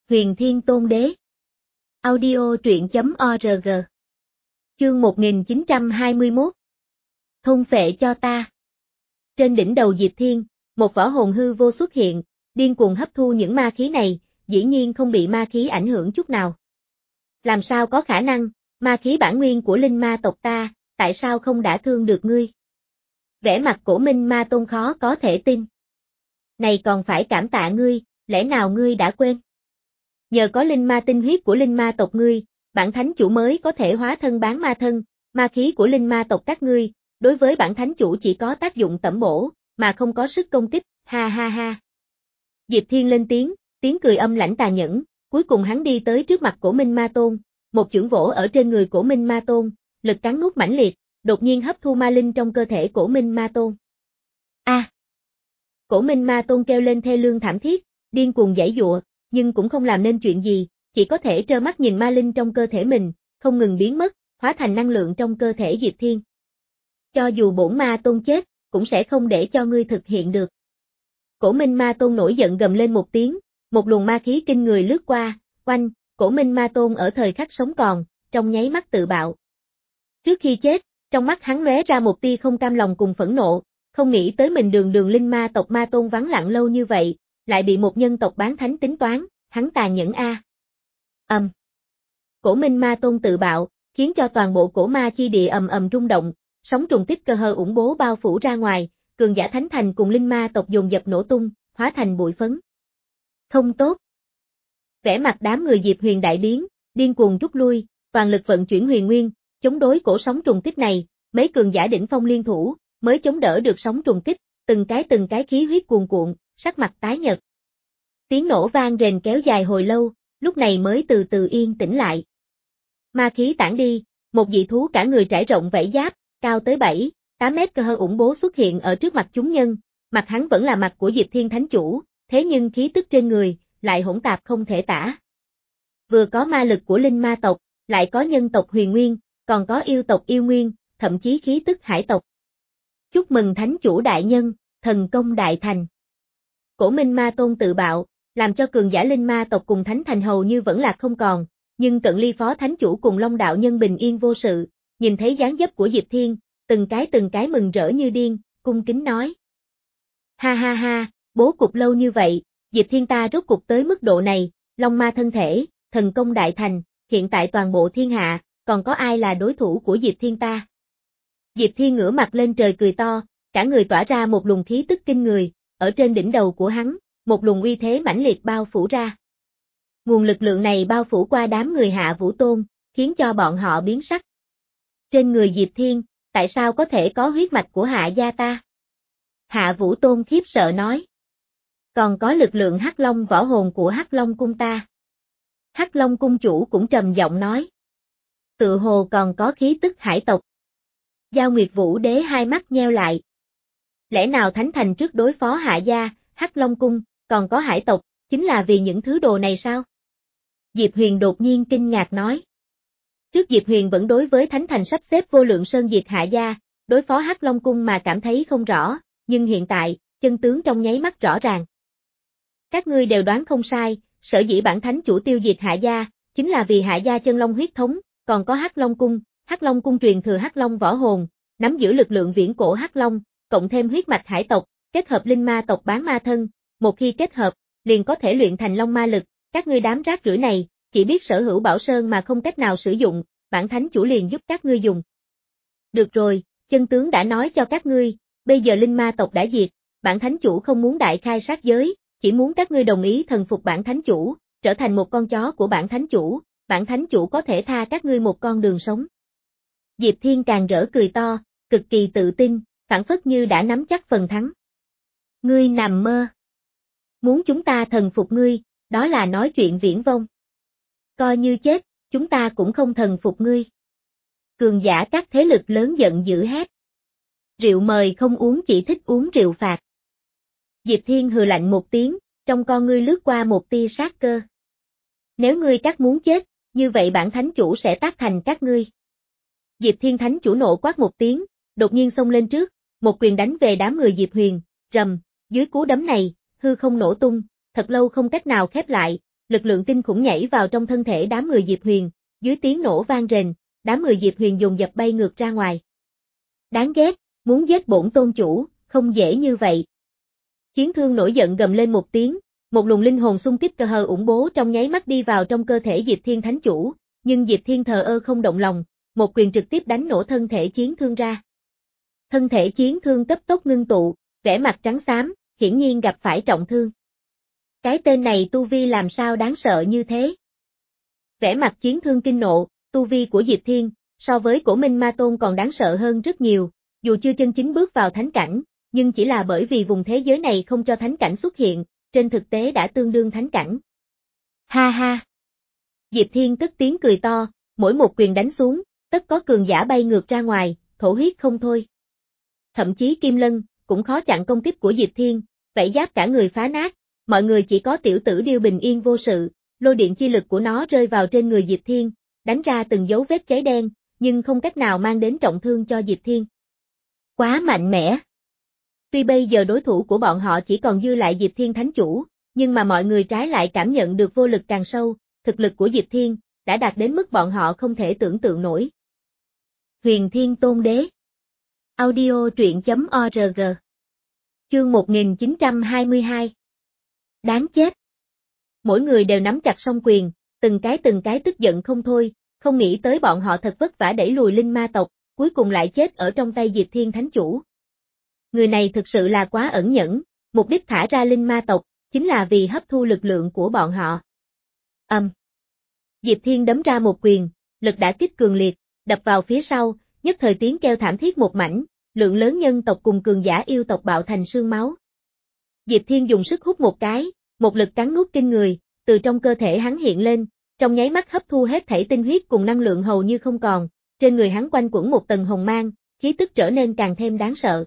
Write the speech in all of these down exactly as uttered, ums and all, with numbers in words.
Huyền Thiên Tôn Đế. Audio truyện chấm org. Chương một nghìn chín trăm hai mươi mốt. Thôn phệ cho ta. Trên đỉnh đầu Diệp Thiên, một võ hồn hư vô xuất hiện, điên cuồng hấp thu những ma khí này, dĩ nhiên không bị ma khí ảnh hưởng chút nào. Làm sao có khả năng, ma khí bản nguyên của linh ma tộc ta, tại sao không đả thương được ngươi? Vẻ mặt của Minh Ma Tôn khó có thể tin. Này còn phải cảm tạ ngươi, lẽ nào ngươi đã quên? Nhờ có linh ma tinh huyết của linh ma tộc ngươi, bản thánh chủ mới có thể hóa thân bán ma thân, ma khí của linh ma tộc các ngươi, đối với bản thánh chủ chỉ có tác dụng tẩm bổ, mà không có sức công kích, ha ha ha. Diệp Thiên lên tiếng, tiếng cười âm lãnh tà nhẫn, cuối cùng hắn đi tới trước mặt của Minh Ma Tôn, một chưởng vỗ ở trên người của Minh Ma Tôn, lực cắn nuốt mãnh liệt, đột nhiên hấp thu ma linh trong cơ thể của Minh Ma Tôn. A! À. Cổ Minh Ma Tôn kêu lên thê lương thảm thiết, điên cuồng giãy giụa, nhưng cũng không làm nên chuyện gì, chỉ có thể trơ mắt nhìn ma linh trong cơ thể mình, không ngừng biến mất, hóa thành năng lượng trong cơ thể Diệp Thiên. Cho dù bổn ma tôn chết, cũng sẽ không để cho ngươi thực hiện được. Cổ Minh Ma Tôn nổi giận gầm lên một tiếng, một luồng ma khí kinh người lướt qua, quanh, Cổ Minh Ma Tôn ở thời khắc sống còn, trong nháy mắt tự bạo. Trước khi chết, trong mắt hắn lóe ra một tia không cam lòng cùng phẫn nộ, không nghĩ tới mình đường đường linh ma tộc Ma Tôn vắng lặng lâu như vậy, lại bị một nhân tộc bán thánh tính toán, hắn tà nhẫn a. Ầm. Um. Cổ Minh Ma Tôn tự bạo, khiến cho toàn bộ cổ ma chi địa ầm ầm rung động, sóng trùng kích cơ hờ ủng bố bao phủ ra ngoài, cường giả thánh thành cùng linh ma tộc dồn dập nổ tung, hóa thành bụi phấn. Không tốt. Vẻ mặt đám người Diệp Huyền đại biến, điên cuồng rút lui, toàn lực vận chuyển huyền nguyên, chống đối cổ sóng trùng kích này, mấy cường giả đỉnh phong liên thủ, mới chống đỡ được sóng trùng kích, từng cái từng cái khí huyết cuồn cuộn, sắc mặt tái nhợt. Tiếng nổ vang rền kéo dài hồi lâu, lúc này mới từ từ yên tĩnh lại. Ma khí tản đi, một dị thú cả người trải rộng vảy giáp, cao tới bảy, tám mét cơ hơ ủng bố xuất hiện ở trước mặt chúng nhân, mặt hắn vẫn là mặt của Diệp Thiên Thánh Chủ, thế nhưng khí tức trên người, lại hỗn tạp không thể tả. Vừa có ma lực của linh ma tộc, lại có nhân tộc huyền nguyên, còn có yêu tộc yêu nguyên, thậm chí khí tức hải tộc. Chúc mừng Thánh Chủ đại nhân, thần công đại thành. Cổ Minh Ma Tôn tự bạo, làm cho cường giả linh ma tộc cùng thánh thành hầu như vẫn là không còn, nhưng Cận Ly Phó Thánh Chủ cùng Long đạo nhân bình yên vô sự, nhìn thấy dáng dấp của Diệp Thiên, từng cái từng cái mừng rỡ như điên, cung kính nói. Ha ha ha, bố cục lâu như vậy, Diệp Thiên ta rốt cục tới mức độ này, Long ma thân thể, thần công đại thành, hiện tại toàn bộ thiên hạ, còn có ai là đối thủ của Diệp Thiên ta? Diệp Thiên ngửa mặt lên trời cười to, cả người tỏa ra một luồng khí tức kinh người, ở trên đỉnh đầu của hắn, một luồng uy thế mãnh liệt bao phủ ra. Nguồn lực lượng này bao phủ qua đám người Hạ Vũ Tôn, khiến cho bọn họ biến sắc. Trên người Diệp Thiên, tại sao có thể có huyết mạch của Hạ gia ta? Hạ Vũ Tôn khiếp sợ nói. Còn có lực lượng Hắc Long võ hồn của Hắc Long cung ta. Hắc Long cung chủ cũng trầm giọng nói. Tự hồ còn có khí tức hải tộc. Giao Nguyệt Vũ Đế hai mắt nheo lại. Lẽ nào Thánh Thành trước đối phó Hạ gia, Hắc Long cung, còn có hải tộc, chính là vì những thứ đồ này sao? Diệp Huyền đột nhiên kinh ngạc nói. Trước Diệp Huyền vẫn đối với Thánh Thành sắp xếp vô lượng sơn diệt Hạ gia, đối phó Hắc Long cung mà cảm thấy không rõ, nhưng hiện tại, chân tướng trong nháy mắt rõ ràng. Các ngươi đều đoán không sai, sở dĩ bản thánh chủ tiêu diệt Hạ gia, chính là vì Hạ gia chân long huyết thống, còn có Hắc Long cung, Hắc Long cung truyền thừa Hắc Long võ hồn, nắm giữ lực lượng viễn cổ Hắc Long, cộng thêm huyết mạch hải tộc, kết hợp linh ma tộc bán ma thân, một khi kết hợp, liền có thể luyện thành long ma lực, các ngươi đám rác rưởi này, chỉ biết sở hữu bảo sơn mà không cách nào sử dụng, bản thánh chủ liền giúp các ngươi dùng. Được rồi, chân tướng đã nói cho các ngươi, bây giờ linh ma tộc đã diệt, bản thánh chủ không muốn đại khai sát giới, chỉ muốn các ngươi đồng ý thần phục bản thánh chủ, trở thành một con chó của bản thánh chủ, bản thánh chủ có thể tha các ngươi một con đường sống. Diệp Thiên càng rỡ cười to, cực kỳ tự tin, phảng phất như đã nắm chắc phần thắng. Ngươi nằm mơ. Muốn chúng ta thần phục ngươi, đó là nói chuyện viển vông. Coi như chết, chúng ta cũng không thần phục ngươi. Cường giả các thế lực lớn giận dữ hét. Rượu mời không uống, chỉ thích uống rượu phạt. Diệp Thiên hừ lạnh một tiếng, trong con ngươi lướt qua một tia sát cơ. Nếu ngươi các muốn chết, như vậy bản thánh chủ sẽ tác thành các ngươi. Diệp Thiên thánh chủ nộ quát một tiếng, đột nhiên xông lên trước, một quyền đánh về đám người Diệp Huyền, rầm, dưới cú đấm này, hư không nổ tung, thật lâu không cách nào khép lại, lực lượng kinh khủng nhảy vào trong thân thể đám người Diệp Huyền, dưới tiếng nổ vang rền, đám người Diệp Huyền dồn dập bay ngược ra ngoài. Đáng ghét, muốn giết bổn tôn chủ, không dễ như vậy. Chiến Thương nổi giận gầm lên một tiếng, một luồng linh hồn xung kích cơ hờ ủng bố trong nháy mắt đi vào trong cơ thể Diệp Thiên Thánh Chủ, nhưng Diệp Thiên thờ ơ không động lòng, một quyền trực tiếp đánh nổ thân thể Chiến Thương ra. Thân thể Chiến Thương cấp tốc ngưng tụ, vẻ mặt trắng xám, hiển nhiên gặp phải trọng thương. Cái tên này tu vi làm sao đáng sợ như thế? Vẻ mặt Chiến Thương kinh nộ, tu vi của Diệp Thiên, so với Cổ Minh Ma Tôn còn đáng sợ hơn rất nhiều, dù chưa chân chính bước vào thánh cảnh, nhưng chỉ là bởi vì vùng thế giới này không cho thánh cảnh xuất hiện, trên thực tế đã tương đương thánh cảnh. Ha ha! Diệp Thiên cất tiếng cười to, mỗi một quyền đánh xuống, tất có cường giả bay ngược ra ngoài, thổ huyết không thôi. Thậm chí Kim Lân, cũng khó chặn công kích của Diệp Thiên, vảy giáp cả người phá nát, mọi người chỉ có tiểu tử Điêu bình yên vô sự, lôi điện chi lực của nó rơi vào trên người Diệp Thiên, đánh ra từng dấu vết cháy đen, nhưng không cách nào mang đến trọng thương cho Diệp Thiên. Quá mạnh mẽ! Tuy bây giờ đối thủ của bọn họ chỉ còn dư lại Diệp Thiên Thánh Chủ, nhưng mà mọi người trái lại cảm nhận được vô lực càng sâu, thực lực của Diệp Thiên đã đạt đến mức bọn họ không thể tưởng tượng nổi. Huyền Thiên Tôn Đế. Audio truyện chấm org. Chương một nghìn chín trăm hai mươi hai. Đáng chết. Mỗi người đều nắm chặt song quyền, từng cái từng cái tức giận không thôi, không nghĩ tới bọn họ thật vất vả đẩy lùi linh ma tộc, cuối cùng lại chết ở trong tay Diệp Thiên Thánh Chủ. Người này thực sự là quá ẩn nhẫn, mục đích thả ra linh ma tộc, chính là vì hấp thu lực lượng của bọn họ. Âm. Um. Diệp Thiên đấm ra một quyền, lực đả kích cường liệt, đập vào phía sau, nhất thời tiếng kêu thảm thiết một mảnh, lượng lớn nhân tộc cùng cường giả yêu tộc bạo thành sương máu. Diệp Thiên dùng sức hút một cái, một lực cắn nuốt kinh người, từ trong cơ thể hắn hiện lên, trong nháy mắt hấp thu hết thảy tinh huyết cùng năng lượng hầu như không còn, trên người hắn quanh quẩn một tầng hồng mang, khí tức trở nên càng thêm đáng sợ.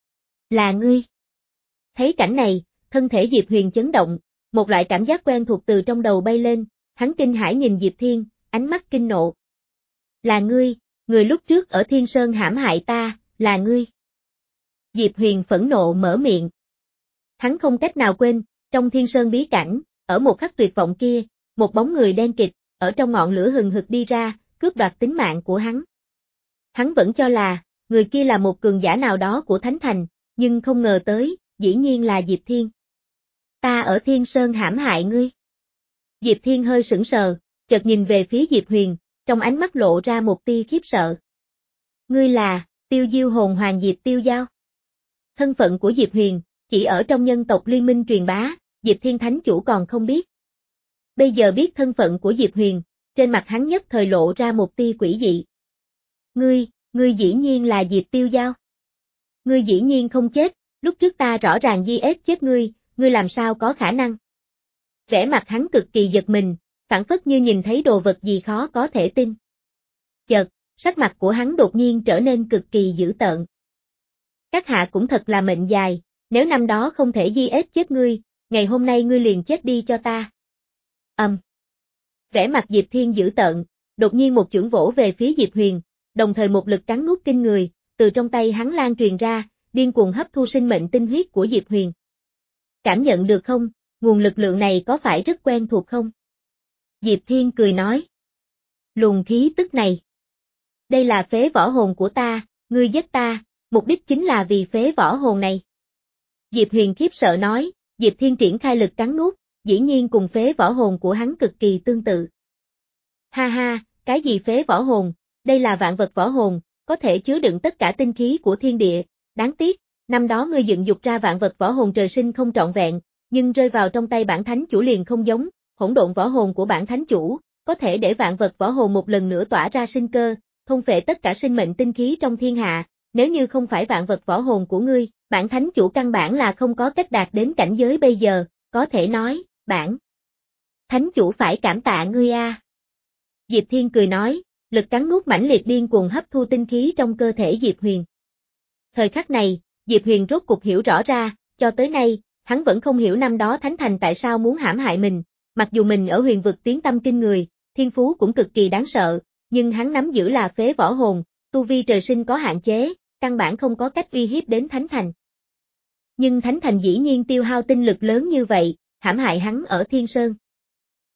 Là ngươi. Thấy cảnh này, thân thể Diệp Huyền chấn động, một loại cảm giác quen thuộc từ trong đầu bay lên, hắn kinh hãi nhìn Diệp Thiên, ánh mắt kinh nộ. Là ngươi, người lúc trước ở Thiên Sơn hãm hại ta, là ngươi. Diệp Huyền phẫn nộ mở miệng. Hắn không cách nào quên, trong Thiên Sơn bí cảnh, ở một khắc tuyệt vọng kia, một bóng người đen kịt, ở trong ngọn lửa hừng hực đi ra, cướp đoạt tính mạng của hắn. Hắn vẫn cho là, người kia là một cường giả nào đó của Thánh Thành, nhưng không ngờ tới, dĩ nhiên là Diệp Thiên. Ta ở Thiên Sơn hãm hại ngươi. Diệp Thiên hơi sững sờ, chợt nhìn về phía Diệp Huyền, trong ánh mắt lộ ra một tia khiếp sợ. Ngươi là, Tiêu Diêu hồn hoàng Diệp Tiêu Giao. Thân phận của Diệp Huyền, chỉ ở trong nhân tộc liên minh truyền bá, Diệp Thiên Thánh Chủ còn không biết. Bây giờ biết thân phận của Diệp Huyền, trên mặt hắn nhất thời lộ ra một tia quỷ dị. Ngươi, ngươi dĩ nhiên là Diệp Tiêu Giao. Ngươi dĩ nhiên không chết, lúc trước ta rõ ràng di ép chết ngươi, ngươi làm sao có khả năng. Vẻ mặt hắn cực kỳ giật mình, phảng phất như nhìn thấy đồ vật gì khó có thể tin. Chợt, sắc mặt của hắn đột nhiên trở nên cực kỳ dữ tợn. Các hạ cũng thật là mệnh dài, nếu năm đó không thể di ép chết ngươi, ngày hôm nay ngươi liền chết đi cho ta. Âm. Um. Vẻ mặt Diệp Thiên dữ tợn, đột nhiên một chưởng vỗ về phía Diệp Huyền, đồng thời một lực cắn nuốt kinh người, từ trong tay hắn lan truyền ra, điên cuồng hấp thu sinh mệnh tinh huyết của Diệp Huyền. Cảm nhận được không, nguồn lực lượng này có phải rất quen thuộc không? Diệp Thiên cười nói. Luồng khí tức này. Đây là phế võ hồn của ta, ngươi giết ta, mục đích chính là vì phế võ hồn này. Diệp Huyền khiếp sợ nói, Diệp Thiên triển khai lực cắn nuốt, dĩ nhiên cùng phế võ hồn của hắn cực kỳ tương tự. Ha ha, cái gì phế võ hồn, đây là vạn vật võ hồn, có thể chứa đựng tất cả tinh khí của thiên địa, đáng tiếc, năm đó ngươi dựng dục ra vạn vật võ hồn trời sinh không trọn vẹn, nhưng rơi vào trong tay bản thánh chủ liền không giống, hỗn độn võ hồn của bản thánh chủ, có thể để vạn vật võ hồn một lần nữa tỏa ra sinh cơ, thôn phệ tất cả sinh mệnh tinh khí trong thiên hạ, nếu như không phải vạn vật võ hồn của ngươi, bản thánh chủ căn bản là không có cách đạt đến cảnh giới bây giờ, có thể nói, bản thánh chủ phải cảm tạ ngươi a. Diệp Thiên cười nói, lực cắn nuốt mãnh liệt điên cuồng hấp thu tinh khí trong cơ thể Diệp Huyền. Thời khắc này, Diệp Huyền rốt cục hiểu rõ ra, cho tới nay, hắn vẫn không hiểu năm đó Thánh Thành tại sao muốn hãm hại mình, mặc dù mình ở huyền vực tiếng tăm kinh người, thiên phú cũng cực kỳ đáng sợ, nhưng hắn nắm giữ là phế võ hồn, tu vi trời sinh có hạn chế, căn bản không có cách uy hiếp đến Thánh Thành. Nhưng Thánh Thành dĩ nhiên tiêu hao tinh lực lớn như vậy, hãm hại hắn ở Thiên Sơn.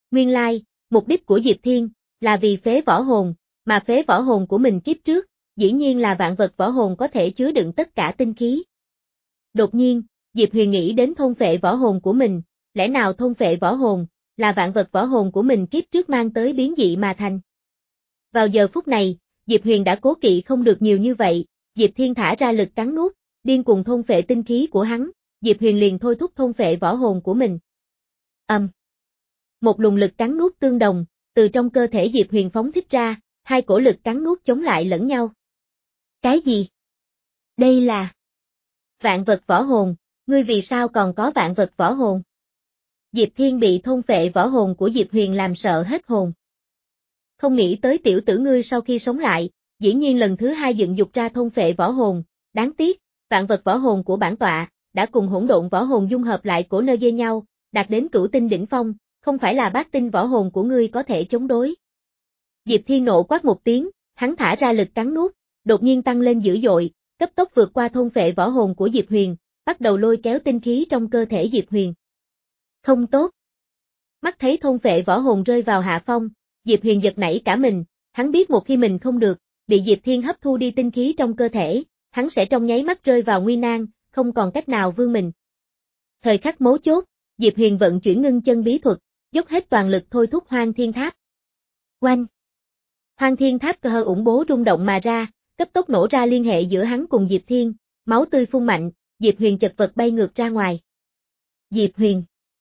Nguyên lai, mục đích của Diệp Thiên là vì phế võ hồn, mà phế võ hồn của mình kiếp trước, dĩ nhiên là vạn vật võ hồn có thể chứa đựng tất cả tinh khí. Đột nhiên, Diệp Huyền nghĩ đến thôn phệ võ hồn của mình, lẽ nào thôn phệ võ hồn là vạn vật võ hồn của mình kiếp trước mang tới biến dị mà thành. Vào giờ phút này, Diệp Huyền đã cố kỵ không được nhiều như vậy, Diệp Thiên thả ra lực cắn nuốt, điên cuồng thôn phệ tinh khí của hắn, Diệp Huyền liền thôi thúc thôn phệ võ hồn của mình. Âm. Um. Một luồng lực cắn nuốt tương đồng, từ trong cơ thể Diệp Huyền phóng thích ra, hai cổ lực cắn nuốt chống lại lẫn nhau. Cái gì? Đây là vạn vật võ hồn, ngươi vì sao còn có vạn vật võ hồn? Diệp Thiên bị thôn phệ võ hồn của Diệp Huyền làm sợ hết hồn. Không nghĩ tới tiểu tử ngươi sau khi sống lại, dĩ nhiên lần thứ hai dựng dục ra thôn phệ võ hồn, đáng tiếc, vạn vật võ hồn của bản tọa, đã cùng hỗn độn võ hồn dung hợp lại cổ nơ dây nhau, đạt đến cửu tinh đỉnh phong, không phải là bát tinh võ hồn của ngươi có thể chống đối. Diệp Thiên nộ quát một tiếng, hắn thả ra lực cắn nuốt, đột nhiên tăng lên dữ dội, cấp tốc vượt qua thôn phệ võ hồn của Diệp Huyền, bắt đầu lôi kéo tinh khí trong cơ thể Diệp Huyền. Không tốt. Mắt thấy thôn phệ võ hồn rơi vào hạ phong, Diệp Huyền giật nảy cả mình, hắn biết một khi mình không được, bị Diệp Thiên hấp thu đi tinh khí trong cơ thể, hắn sẽ trong nháy mắt rơi vào nguy nan, không còn cách nào vươn mình. Thời khắc mấu chốt, Diệp Huyền vận chuyển ngưng chân bí thuật, dốc hết toàn lực thôi thúc Hoang Thiên Tháp. Oanh! Hoang Thiên Tháp cơ hơ ủng bố rung động mà ra, cấp tốc nổ ra liên hệ giữa hắn cùng Diệp Thiên, máu tươi phun mạnh, Diệp Huyền chật vật bay ngược ra ngoài. Diệp Huyền!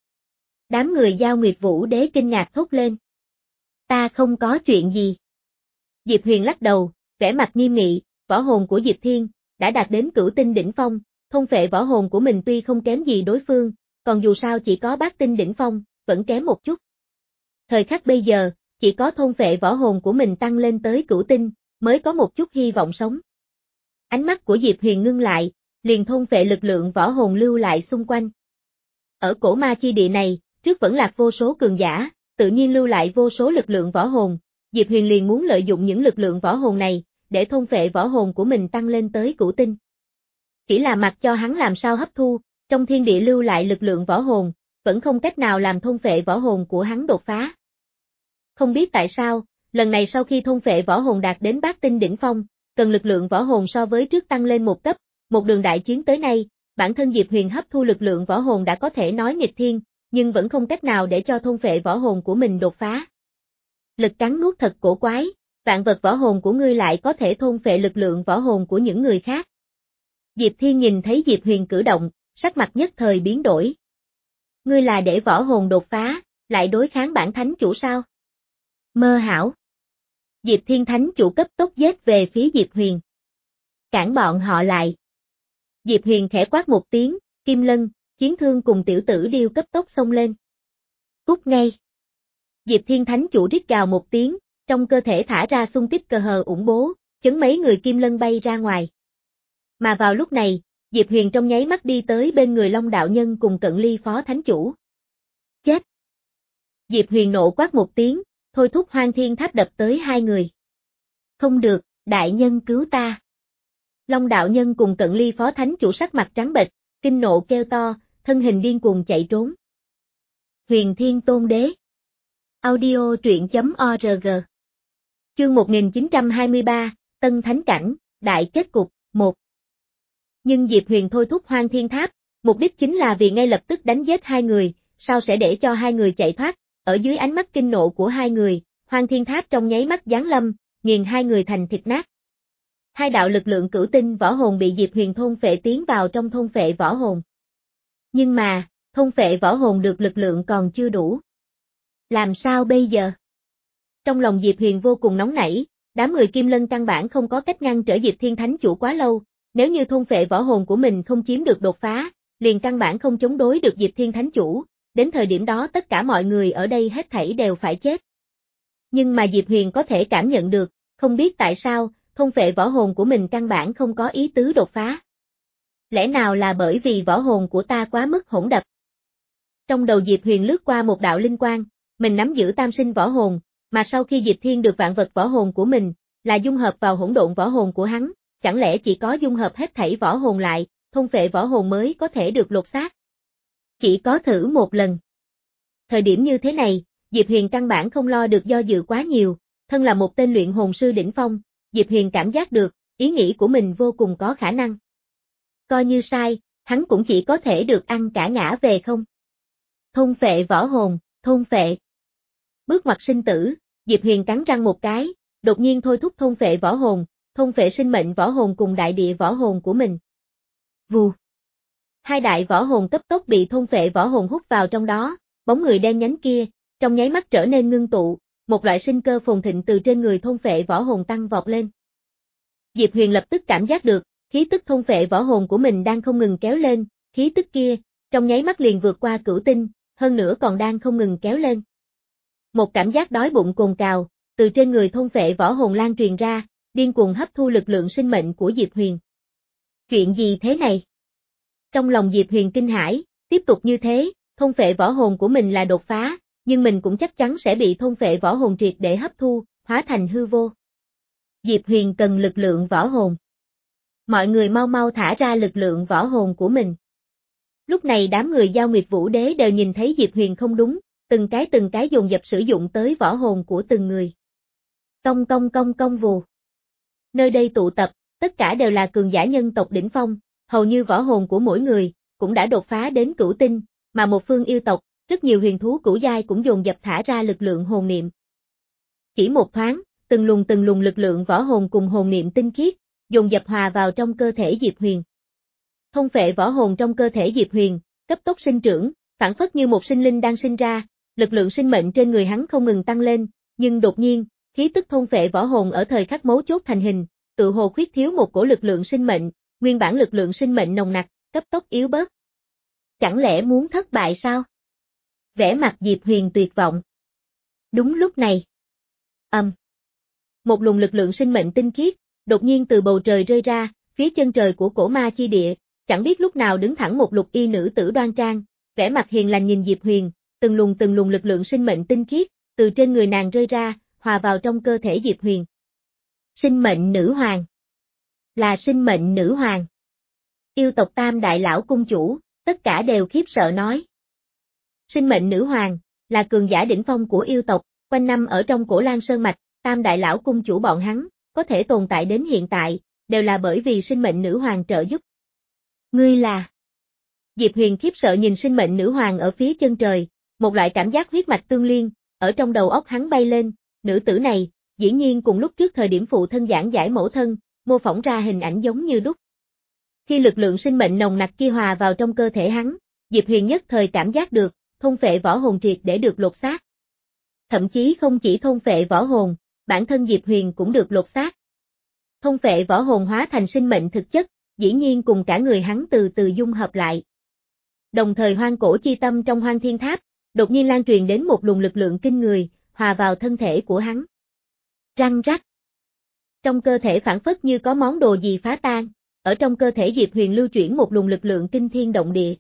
Đám người Giao Nguyệt Vũ Đế kinh ngạc thốt lên. Ta không có chuyện gì. Diệp Huyền lắc đầu, vẻ mặt nghiêm nghị, võ hồn của Diệp Thiên đã đạt đến cửu tinh đỉnh phong, thôn phệ võ hồn của mình tuy không kém gì đối phương, còn dù sao chỉ có bát tinh đỉnh phong, vẫn kém một chút. Thời khắc bây giờ, chỉ có thôn phệ võ hồn của mình tăng lên tới cửu tinh, mới có một chút hy vọng sống. Ánh mắt của Diệp Huyền ngưng lại, liền thôn phệ lực lượng võ hồn lưu lại xung quanh. Ở cổ ma chi địa này, trước vẫn lạc vô số cường giả, tự nhiên lưu lại vô số lực lượng võ hồn, Diệp Huyền liền muốn lợi dụng những lực lượng võ hồn này, để thôn phệ võ hồn của mình tăng lên tới cửu tinh. Chỉ là mặc cho hắn làm sao hấp thu, trong thiên địa lưu lại lực lượng võ hồn, vẫn không cách nào làm thôn phệ võ hồn của hắn đột phá. Không biết tại sao, lần này sau khi thôn phệ võ hồn đạt đến bát tinh đỉnh phong, cần lực lượng võ hồn so với trước tăng lên một cấp, một đường đại chiến tới nay, bản thân Diệp Huyền hấp thu lực lượng võ hồn đã có thể nói nghịch thiên, nhưng vẫn không cách nào để cho thôn phệ võ hồn của mình đột phá. Lực cắn nuốt thật cổ quái, vạn vật võ hồn của ngươi lại có thể thôn phệ lực lượng võ hồn của những người khác. Diệp Thiên nhìn thấy Diệp Huyền cử động, sắc mặt nhất thời biến đổi. Ngươi là để võ hồn đột phá, lại đối kháng bản thánh chủ sao? Mơ hão. Diệp Thiên thánh chủ cấp tốc giết về phía Diệp Huyền. Cản bọn họ lại. Diệp Huyền khẽ quát một tiếng, Kim Lân, Chiến Thương cùng tiểu tử Điêu cấp tốc xông lên. Cút ngay. Diệp Thiên thánh chủ rít gào một tiếng, trong cơ thể thả ra xung kích cờ hờ ủng bố, chấn mấy người Kim Lân bay ra ngoài. Mà vào lúc này, Diệp Huyền trong nháy mắt đi tới bên người Long đạo nhân cùng Cận Ly phó thánh chủ. Chết! Diệp Huyền nộ quát một tiếng, thôi thúc Hoang Thiên Tháp đập tới hai người. Không được, đại nhân cứu ta. Long đạo nhân cùng Cận Ly phó thánh chủ sắc mặt trắng bệch, kinh nộ kêu to, thân hình điên cuồng chạy trốn. Huyền Thiên Tôn Đế. Audio truyện chấm org. Chương một nghìn chín trăm hai mươi ba, Tân Thánh Cảnh, Đại Kết Cục, một. Nhưng Diệp Huyền thôi thúc Hoang Thiên Tháp, mục đích chính là vì ngay lập tức đánh giết hai người, sao sẽ để cho hai người chạy thoát, ở dưới ánh mắt kinh nộ của hai người, Hoang Thiên Tháp trong nháy mắt giáng lâm, nghiền hai người thành thịt nát. Hai đạo lực lượng cửu tinh võ hồn bị Diệp Huyền thôn phệ tiến vào trong thôn phệ võ hồn. Nhưng mà, thôn phệ võ hồn được lực lượng còn chưa đủ. Làm sao bây giờ? Trong lòng Diệp Huyền vô cùng nóng nảy, đám người Kim Lân căn bản không có cách ngăn trở Diệp Thiên Thánh Chủ quá lâu, nếu như thôn phệ võ hồn của mình không chiếm được đột phá, liền căn bản không chống đối được Diệp Thiên Thánh Chủ, đến thời điểm đó tất cả mọi người ở đây hết thảy đều phải chết. Nhưng mà Diệp Huyền có thể cảm nhận được, không biết tại sao, thôn phệ võ hồn của mình căn bản không có ý tứ đột phá. Lẽ nào là bởi vì võ hồn của ta quá mức hỗn đập? Trong đầu Diệp Huyền lướt qua một đạo linh quang, mình nắm giữ tam sinh võ hồn, mà sau khi Diệp Thiên được vạn vật võ hồn của mình, là dung hợp vào hỗn độn võ hồn của hắn, chẳng lẽ chỉ có dung hợp hết thảy võ hồn lại, thôn phệ võ hồn mới có thể được lột xác? Chỉ có thử một lần. Thời điểm như thế này, Diệp Huyền căn bản không lo được do dự quá nhiều, thân là một tên luyện hồn sư đỉnh phong, Diệp Huyền cảm giác được, ý nghĩ của mình vô cùng có khả năng. Coi như sai, hắn cũng chỉ có thể được ăn cả ngã về không. Thôn phệ võ hồn, thôn phệ. Bước ngoặt sinh tử, Diệp Huyền cắn răng một cái, đột nhiên thôi thúc thôn phệ võ hồn, thôn phệ sinh mệnh võ hồn cùng đại địa võ hồn của mình. Vù. Hai đại võ hồn cấp tốc bị thôn phệ võ hồn hút vào trong đó, bóng người đen nhánh kia, trong nháy mắt trở nên ngưng tụ, một loại sinh cơ phồn thịnh từ trên người thôn phệ võ hồn tăng vọt lên. Diệp Huyền lập tức cảm giác được, khí tức thôn phệ võ hồn của mình đang không ngừng kéo lên, khí tức kia, trong nháy mắt liền vượt qua cửu tinh, hơn nữa còn đang không ngừng kéo lên. Một cảm giác đói bụng cồn cào, từ trên người thôn phệ võ hồn lan truyền ra, điên cuồng hấp thu lực lượng sinh mệnh của Diệp Huyền. Chuyện gì thế này? Trong lòng Diệp Huyền kinh hãi, tiếp tục như thế, thôn phệ võ hồn của mình là đột phá, nhưng mình cũng chắc chắn sẽ bị thôn phệ võ hồn triệt để hấp thu, hóa thành hư vô. Diệp Huyền cần lực lượng võ hồn. Mọi người mau mau thả ra lực lượng võ hồn của mình. Lúc này đám người Giao Nguyệt Vũ Đế đều nhìn thấy Diệp Huyền không đúng, từng cái từng cái dồn dập sử dụng tới võ hồn của từng người. Công công công công vù. Nơi đây tụ tập, tất cả đều là cường giả nhân tộc đỉnh phong, hầu như võ hồn của mỗi người, cũng đã đột phá đến cửu tinh, mà một phương yêu tộc, rất nhiều huyền thú cửu giai cũng dồn dập thả ra lực lượng hồn niệm. Chỉ một thoáng, từng luồng từng luồng lực lượng võ hồn cùng hồn niệm tinh khiết, dồn dập hòa vào trong cơ thể Diệp Huyền. Thôn phệ võ hồn trong cơ thể Diệp Huyền, cấp tốc sinh trưởng, phản phất như một sinh linh đang sinh ra, lực lượng sinh mệnh trên người hắn không ngừng tăng lên, nhưng đột nhiên, khí tức thôn phệ võ hồn ở thời khắc mấu chốt thành hình, tự hồ khuyết thiếu một cổ lực lượng sinh mệnh, nguyên bản lực lượng sinh mệnh nồng nặc, cấp tốc yếu bớt. Chẳng lẽ muốn thất bại sao? Vẻ mặt Diệp Huyền tuyệt vọng. Đúng lúc này. Ầm. Um. Một luồng lực lượng sinh mệnh tinh khiết, đột nhiên từ bầu trời rơi ra, phía chân trời của cổ ma chi địa, chẳng biết lúc nào đứng thẳng một lục y nữ tử đoan trang, vẻ mặt hiền lành nhìn Diệp Huyền, từng luồng từng luồng lực lượng sinh mệnh tinh khiết, từ trên người nàng rơi ra, hòa vào trong cơ thể Diệp Huyền. Sinh mệnh nữ hoàng. Là sinh mệnh nữ hoàng. Yêu tộc Tam Đại Lão Cung Chủ, tất cả đều khiếp sợ nói. Sinh mệnh nữ hoàng, là cường giả đỉnh phong của yêu tộc, quanh năm ở trong Cổ Lan Sơn Mạch, Tam Đại Lão Cung Chủ bọn hắn, có thể tồn tại đến hiện tại, đều là bởi vì sinh mệnh nữ hoàng trợ giúp. Ngươi là... Diệp Huyền khiếp sợ nhìn sinh mệnh nữ hoàng ở phía chân trời, một loại cảm giác huyết mạch tương liên, ở trong đầu óc hắn bay lên, nữ tử này, dĩ nhiên cùng lúc trước thời điểm phụ thân giảng giải mẫu thân, mô phỏng ra hình ảnh giống như đúc. Khi lực lượng sinh mệnh nồng nặc kia hòa vào trong cơ thể hắn, Diệp Huyền nhất thời cảm giác được, thôn phệ võ hồn triệt để được lột xác. Thậm chí không chỉ thôn phệ võ hồn, bản thân Diệp Huyền cũng được lột xác. Thôn phệ võ hồn hóa thành sinh mệnh thực chất, dĩ nhiên cùng cả người hắn từ từ dung hợp lại. Đồng thời hoang cổ chi tâm trong Hoang Thiên Tháp, đột nhiên lan truyền đến một luồng lực lượng kinh người, hòa vào thân thể của hắn. Răng rắc. Trong cơ thể phản phất như có món đồ gì phá tan, ở trong cơ thể Diệp Huyền lưu chuyển một luồng lực lượng kinh thiên động địa.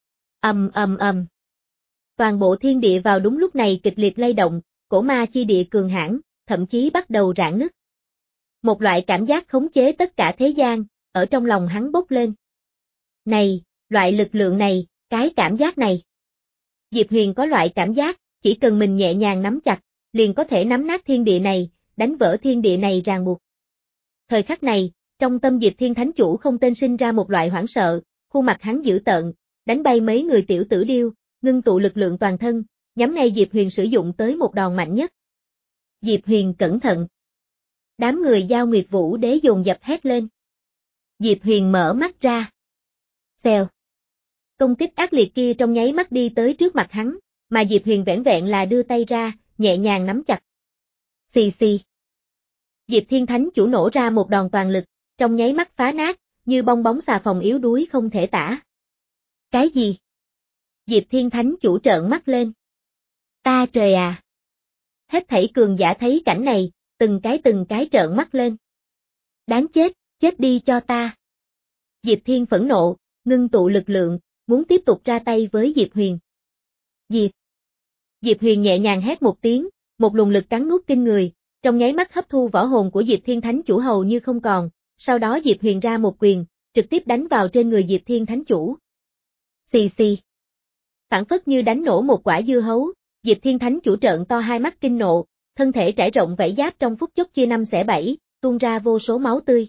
Ầm ầm ầm. Toàn bộ thiên địa vào đúng lúc này kịch liệt lay động, cổ ma chi địa cường hãn, thậm chí bắt đầu rạn nứt. Một loại cảm giác khống chế tất cả thế gian, ở trong lòng hắn bốc lên. Này, loại lực lượng này, cái cảm giác này. Diệp Huyền có loại cảm giác, chỉ cần mình nhẹ nhàng nắm chặt, liền có thể nắm nát thiên địa này, đánh vỡ thiên địa này ràng buộc. Thời khắc này, trong tâm Diệp Thiên Thánh Chủ không tên sinh ra một loại hoảng sợ, khuôn mặt hắn dữ tợn, đánh bay mấy người tiểu tử điêu, ngưng tụ lực lượng toàn thân, nhắm ngay Diệp Huyền sử dụng tới một đòn mạnh nhất. Diệp Huyền cẩn thận. Đám người Giao Nguyệt Vũ Đế dồn dập hét lên. Diệp Huyền mở mắt ra. Xèo. Công kích ác liệt kia trong nháy mắt đi tới trước mặt hắn, mà Diệp Huyền vẻn vẹn là đưa tay ra, nhẹ nhàng nắm chặt. Xì xì. Diệp Thiên Thánh Chủ nổ ra một đòn toàn lực, trong nháy mắt phá nát, như bong bóng xà phòng yếu đuối không thể tả. Cái gì? Diệp Thiên Thánh Chủ trợn mắt lên. Ta trời à! Hết thảy cường giả thấy cảnh này, từng cái từng cái trợn mắt lên. Đáng chết, chết đi cho ta. Diệp Thiên phẫn nộ, ngưng tụ lực lượng, muốn tiếp tục ra tay với Diệp Huyền. Diệp. Diệp Huyền nhẹ nhàng hét một tiếng, một luồng lực cắn nuốt kinh người, trong nháy mắt hấp thu võ hồn của Diệp Thiên Thánh Chủ hầu như không còn, sau đó Diệp Huyền ra một quyền, trực tiếp đánh vào trên người Diệp Thiên Thánh Chủ. Xì xì. Phản phất như đánh nổ một quả dưa hấu, Diệp Thiên Thánh chủ trợn to hai mắt kinh nộ, thân thể trải rộng vảy giáp trong phút chốc chia năm xẻ bảy, tuôn ra vô số máu tươi.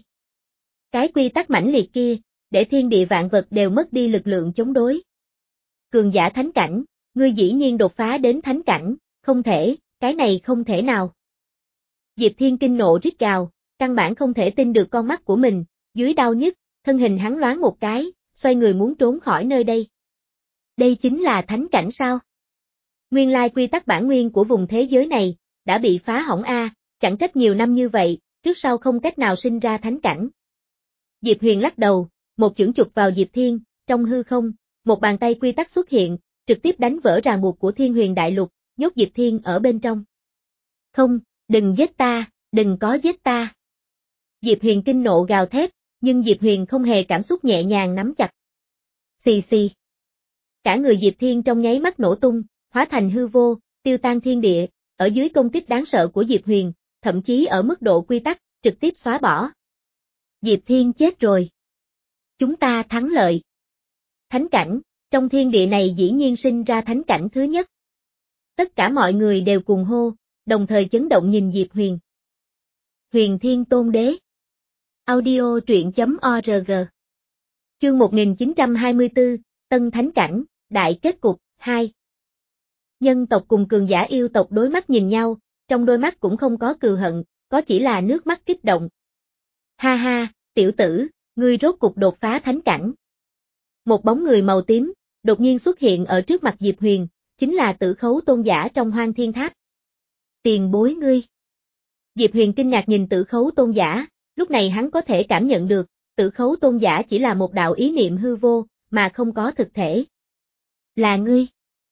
Cái quy tắc mãnh liệt kia, để thiên địa vạn vật đều mất đi lực lượng chống đối. Cường giả thánh cảnh, ngươi dĩ nhiên đột phá đến thánh cảnh, không thể, cái này không thể nào. Diệp Thiên kinh nộ rít gào, căn bản không thể tin được con mắt của mình, dưới đau nhức, thân hình hắn loáng một cái, xoay người muốn trốn khỏi nơi đây. Đây chính là thánh cảnh sao? Nguyên lai quy tắc bản nguyên của vùng thế giới này, đã bị phá hỏng a, chẳng trách nhiều năm như vậy, trước sau không cách nào sinh ra thánh cảnh. Diệp Huyền lắc đầu, một chưởng chụp vào Diệp Thiên, trong hư không, một bàn tay quy tắc xuất hiện, trực tiếp đánh vỡ ràng buộc của Thiên Huyền Đại Lục, nhốt Diệp Thiên ở bên trong. Không, đừng giết ta, đừng có giết ta. Diệp Huyền kinh nộ gào thét, nhưng Diệp Huyền không hề cảm xúc nhẹ nhàng nắm chặt. Xì xì. Cả người Diệp Thiên trong nháy mắt nổ tung, hóa thành hư vô, tiêu tan thiên địa, ở dưới công kích đáng sợ của Diệp Huyền, thậm chí ở mức độ quy tắc, trực tiếp xóa bỏ. Diệp Thiên chết rồi. Chúng ta thắng lợi. Thánh cảnh, trong thiên địa này dĩ nhiên sinh ra thánh cảnh thứ nhất. Tất cả mọi người đều cùng hô, đồng thời chấn động nhìn Diệp Huyền. Huyền Thiên Tôn Đế. Audio truyện chấm org. Chương một nghìn chín trăm hai mươi tư, Tân Thánh Cảnh, Đại Kết Cục, hai. Nhân tộc cùng cường giả yêu tộc đối mắt nhìn nhau, trong đôi mắt cũng không có cừu hận, có chỉ là nước mắt kích động. Ha ha, tiểu tử, ngươi rốt cục đột phá thánh cảnh. Một bóng người màu tím, đột nhiên xuất hiện ở trước mặt Diệp Huyền, chính là Tử Khấu Tôn giả trong Hoang Thiên Tháp. Tiền bối ngươi. Diệp Huyền kinh ngạc nhìn Tử Khấu Tôn giả, lúc này hắn có thể cảm nhận được, Tử Khấu Tôn giả chỉ là một đạo ý niệm hư vô, mà không có thực thể. Là ngươi.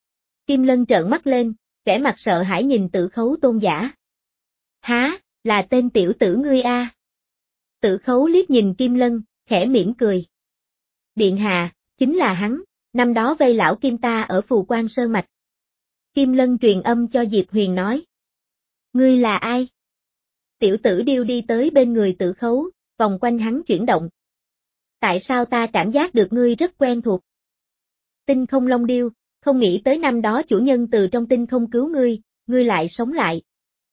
Kim Lân trợn mắt lên, vẻ mặt sợ hãi nhìn Tử Khấu Tôn giả. Há, là tên tiểu tử ngươi a. À. Tử Khấu liếc nhìn Kim Lân, khẽ mỉm cười. Điện hạ, chính là hắn, năm đó vây lão Kim ta ở Phù Quang Sơn Mạch. Kim Lân truyền âm cho Diệp Huyền nói. Ngươi là ai? Tiểu tử điêu đi tới bên người Tử Khấu, vòng quanh hắn chuyển động. Tại sao ta cảm giác được ngươi rất quen thuộc? Tinh Không Long Điêu, không nghĩ tới năm đó chủ nhân từ trong tinh không cứu ngươi, ngươi lại sống lại.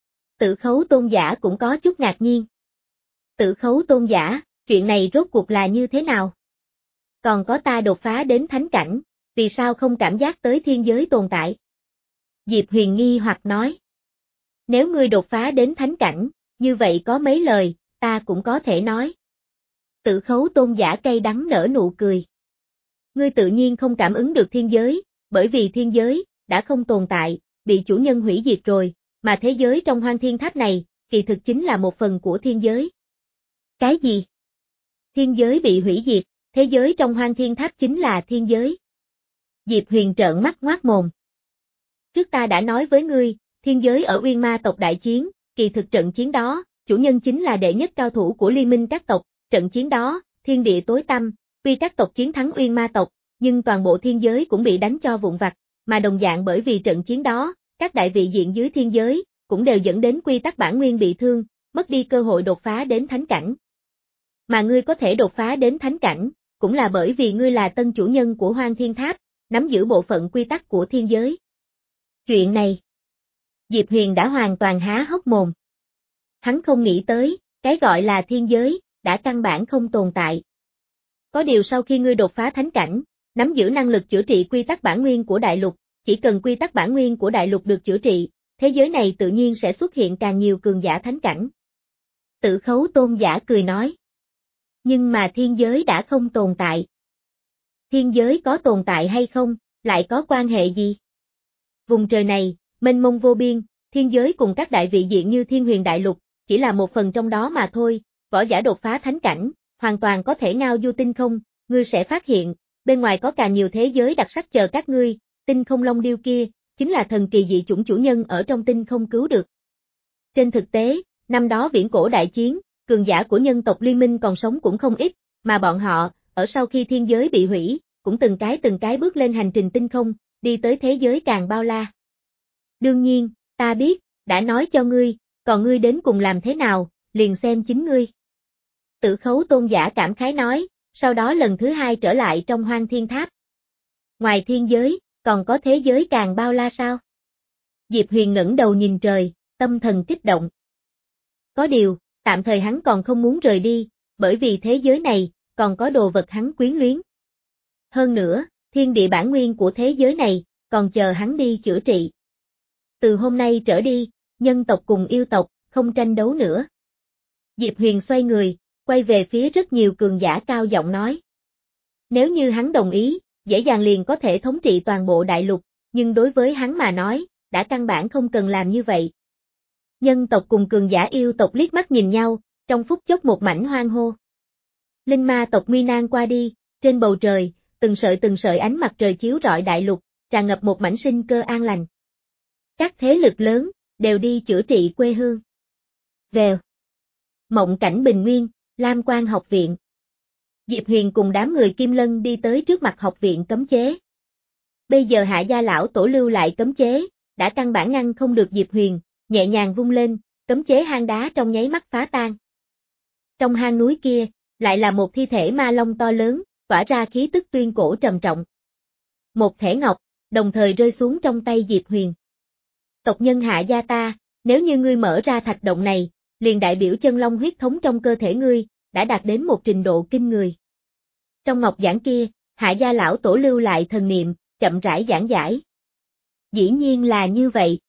Tử Khấu Tôn giả cũng có chút ngạc nhiên. Tử Khấu Tôn giả, chuyện này rốt cuộc là như thế nào? Còn có ta đột phá đến thánh cảnh, vì sao không cảm giác tới thiên giới tồn tại? Diệp Huyền nghi hoặc nói. Nếu ngươi đột phá đến thánh cảnh, như vậy có mấy lời, ta cũng có thể nói. Tử Khấu Tôn giả cay đắng nở nụ cười. Ngươi tự nhiên không cảm ứng được thiên giới, bởi vì thiên giới, đã không tồn tại, bị chủ nhân hủy diệt rồi, mà thế giới trong Hoang Thiên Tháp này, kỳ thực chính là một phần của thiên giới. Cái gì? Thiên giới bị hủy diệt, thế giới trong Hoang Thiên Tháp chính là thiên giới. Diệp Huyền trợn mắt ngoác mồm. Trước ta đã nói với ngươi, thiên giới ở Uyên Ma tộc đại chiến, kỳ thực trận chiến đó, chủ nhân chính là đệ nhất cao thủ của liên minh các tộc, trận chiến đó, thiên địa tối tăm, tuy các tộc chiến thắng Uyên Ma tộc, nhưng toàn bộ thiên giới cũng bị đánh cho vụn vặt, mà đồng dạng bởi vì trận chiến đó, các đại vị diện dưới thiên giới, cũng đều dẫn đến quy tắc bản nguyên bị thương, mất đi cơ hội đột phá đến thánh cảnh. Mà ngươi có thể đột phá đến thánh cảnh, cũng là bởi vì ngươi là tân chủ nhân của Hoang Thiên Tháp, nắm giữ bộ phận quy tắc của thiên giới. Chuyện này, Diệp Huyền đã hoàn toàn há hốc mồm. Hắn không nghĩ tới, cái gọi là thiên giới, đã căn bản không tồn tại. Có điều sau khi ngươi đột phá thánh cảnh, nắm giữ năng lực chữa trị quy tắc bản nguyên của đại lục, chỉ cần quy tắc bản nguyên của đại lục được chữa trị, thế giới này tự nhiên sẽ xuất hiện càng nhiều cường giả thánh cảnh. Tử Khấu Tôn giả cười nói. Nhưng mà thiên giới đã không tồn tại. Thiên giới có tồn tại hay không, lại có quan hệ gì? Vùng trời này, mênh mông vô biên, thiên giới cùng các đại vị diện như Thiên Huyền Đại Lục, chỉ là một phần trong đó mà thôi, võ giả đột phá thánh cảnh, hoàn toàn có thể ngao du tinh không, ngươi sẽ phát hiện, bên ngoài có càng nhiều thế giới đặc sắc chờ các ngươi, Tinh Không Long Điêu kia, chính là thần kỳ dị chủng chủ nhân ở trong tinh không cứu được. Trên thực tế, năm đó viễn cổ đại chiến, cường giả của nhân tộc liên minh còn sống cũng không ít, mà bọn họ, ở sau khi thiên giới bị hủy, cũng từng cái từng cái bước lên hành trình tinh không, đi tới thế giới càng bao la. Đương nhiên, ta biết, đã nói cho ngươi, còn ngươi đến cùng làm thế nào, liền xem chính ngươi. Tử Khấu Tôn giả cảm khái nói, sau đó lần thứ hai trở lại trong Hoang Thiên Tháp. Ngoài thiên giới, còn có thế giới càng bao la sao? Diệp Huyền ngẩng đầu nhìn trời, tâm thần kích động. Có điều, tạm thời hắn còn không muốn rời đi, bởi vì thế giới này, còn có đồ vật hắn quyến luyến. Hơn nữa, thiên địa bản nguyên của thế giới này, còn chờ hắn đi chữa trị. Từ hôm nay trở đi, nhân tộc cùng yêu tộc, không tranh đấu nữa. Diệp Huyền xoay người, quay về phía rất nhiều cường giả cao giọng nói. Nếu như hắn đồng ý, dễ dàng liền có thể thống trị toàn bộ đại lục, nhưng đối với hắn mà nói, đã căn bản không cần làm như vậy. Nhân tộc cùng cường giả yêu tộc liếc mắt nhìn nhau, trong phút chốc một mảnh hoang hô. Linh ma tộc nguy nan qua đi, trên bầu trời, từng sợi từng sợi ánh mặt trời chiếu rọi đại lục, tràn ngập một mảnh sinh cơ an lành. Các thế lực lớn, đều đi chữa trị quê hương. Vèo. Mộng cảnh bình nguyên, Lam Quan học viện. Diệp Huyền cùng đám người Kim Lân đi tới trước mặt học viện cấm chế. Bây giờ Hạ Gia lão tổ lưu lại cấm chế, đã căn bản ngăn không được Diệp Huyền, nhẹ nhàng vung lên, cấm chế hang đá trong nháy mắt phá tan. Trong hang núi kia, lại là một thi thể ma long to lớn, tỏa ra khí tức tuyên cổ trầm trọng. Một thẻ ngọc, đồng thời rơi xuống trong tay Diệp Huyền. Tộc nhân Hạ Gia ta, nếu như ngươi mở ra thạch động này, liền đại biểu chân long huyết thống trong cơ thể ngươi, đã đạt đến một trình độ kinh người. Trong ngọc giảng kia, Hạ Gia lão tổ lưu lại thần niệm, chậm rãi giảng giải. Dĩ nhiên là như vậy.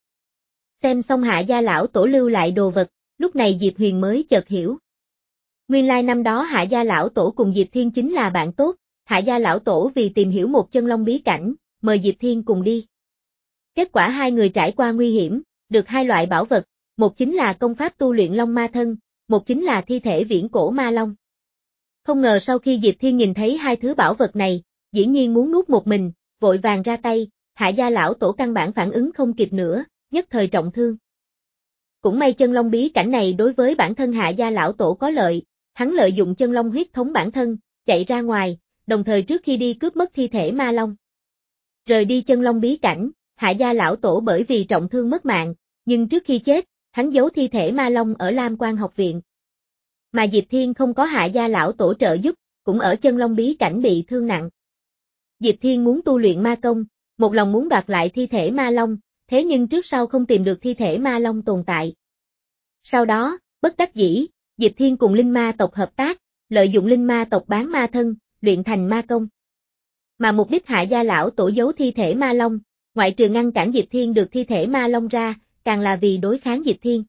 Xem xong Hạ Gia lão tổ lưu lại đồ vật, lúc này Diệp Huyền mới chợt hiểu. Nguyên lai năm đó Hạ Gia lão tổ cùng Diệp Thiên chính là bạn tốt, Hạ Gia lão tổ vì tìm hiểu một chân long bí cảnh, mời Diệp Thiên cùng đi. Kết quả hai người trải qua nguy hiểm, được hai loại bảo vật, một chính là công pháp tu luyện long ma thân, một chính là thi thể viễn cổ ma long. Không ngờ sau khi Diệp Thiên nhìn thấy hai thứ bảo vật này, dĩ nhiên muốn nuốt một mình, vội vàng ra tay, Hạ Gia lão tổ căn bản phản ứng không kịp nữa, nhất thời trọng thương. Cũng may chân long bí cảnh này đối với bản thân Hạ Gia lão tổ có lợi, hắn lợi dụng chân long huyết thống bản thân, chạy ra ngoài, đồng thời trước khi đi cướp mất thi thể ma long. Rời đi chân long bí cảnh, Hạ Gia lão tổ bởi vì trọng thương mất mạng, nhưng trước khi chết, hắn giấu thi thể ma long ở Lam Quan học viện. Mà Diệp Thiên không có Hạ Gia lão tổ trợ giúp, cũng ở chân long bí cảnh bị thương nặng. Diệp Thiên muốn tu luyện ma công, một lòng muốn đoạt lại thi thể ma long, thế nhưng trước sau không tìm được thi thể ma long tồn tại. Sau đó, bất đắc dĩ, Diệp Thiên cùng linh ma tộc hợp tác, lợi dụng linh ma tộc bán ma thân, luyện thành ma công. Mà mục đích Hạ Gia lão tổ giấu thi thể ma long, ngoại trừ ngăn cản Diệp Thiên được thi thể ma long ra, càng là vì đối kháng Diệp Thiên.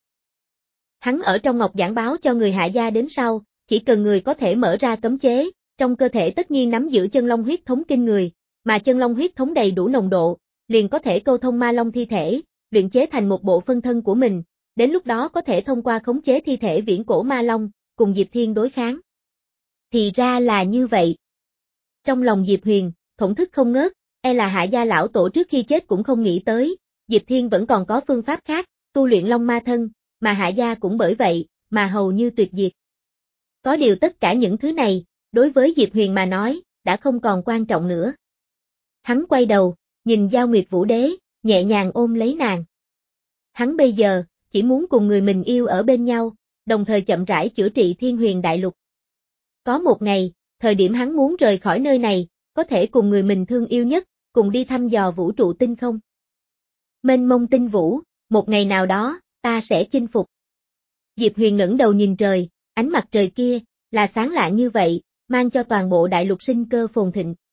Hắn ở trong ngọc giảng báo cho người Hạ Gia đến sau, chỉ cần người có thể mở ra cấm chế, trong cơ thể tất nhiên nắm giữ chân long huyết thống kinh người, mà chân long huyết thống đầy đủ nồng độ, liền có thể câu thông ma long thi thể, luyện chế thành một bộ phân thân của mình, đến lúc đó có thể thông qua khống chế thi thể viễn cổ ma long, cùng Diệp Thiên đối kháng. Thì ra là như vậy. Trong lòng Diệp Huyền, thổn thức không ngớt, e là Hạ Gia lão tổ trước khi chết cũng không nghĩ tới, Diệp Thiên vẫn còn có phương pháp khác, tu luyện long ma thân, mà Hạ Gia cũng bởi vậy, mà hầu như tuyệt diệt. Có điều tất cả những thứ này, đối với Diệp Huyền mà nói, đã không còn quan trọng nữa. Hắn quay đầu, nhìn Giao Nguyệt Vũ Đế, nhẹ nhàng ôm lấy nàng. Hắn bây giờ, chỉ muốn cùng người mình yêu ở bên nhau, đồng thời chậm rãi chữa trị Thiên Huyền Đại Lục. Có một ngày, thời điểm hắn muốn rời khỏi nơi này, có thể cùng người mình thương yêu nhất, cùng đi thăm dò vũ trụ tinh không. Mênh mông tinh vũ, một ngày nào đó, ta sẽ chinh phục. Diệp Huyền ngẩng đầu nhìn trời, ánh mặt trời kia, là sáng lạ như vậy, mang cho toàn bộ đại lục sinh cơ phồn thịnh.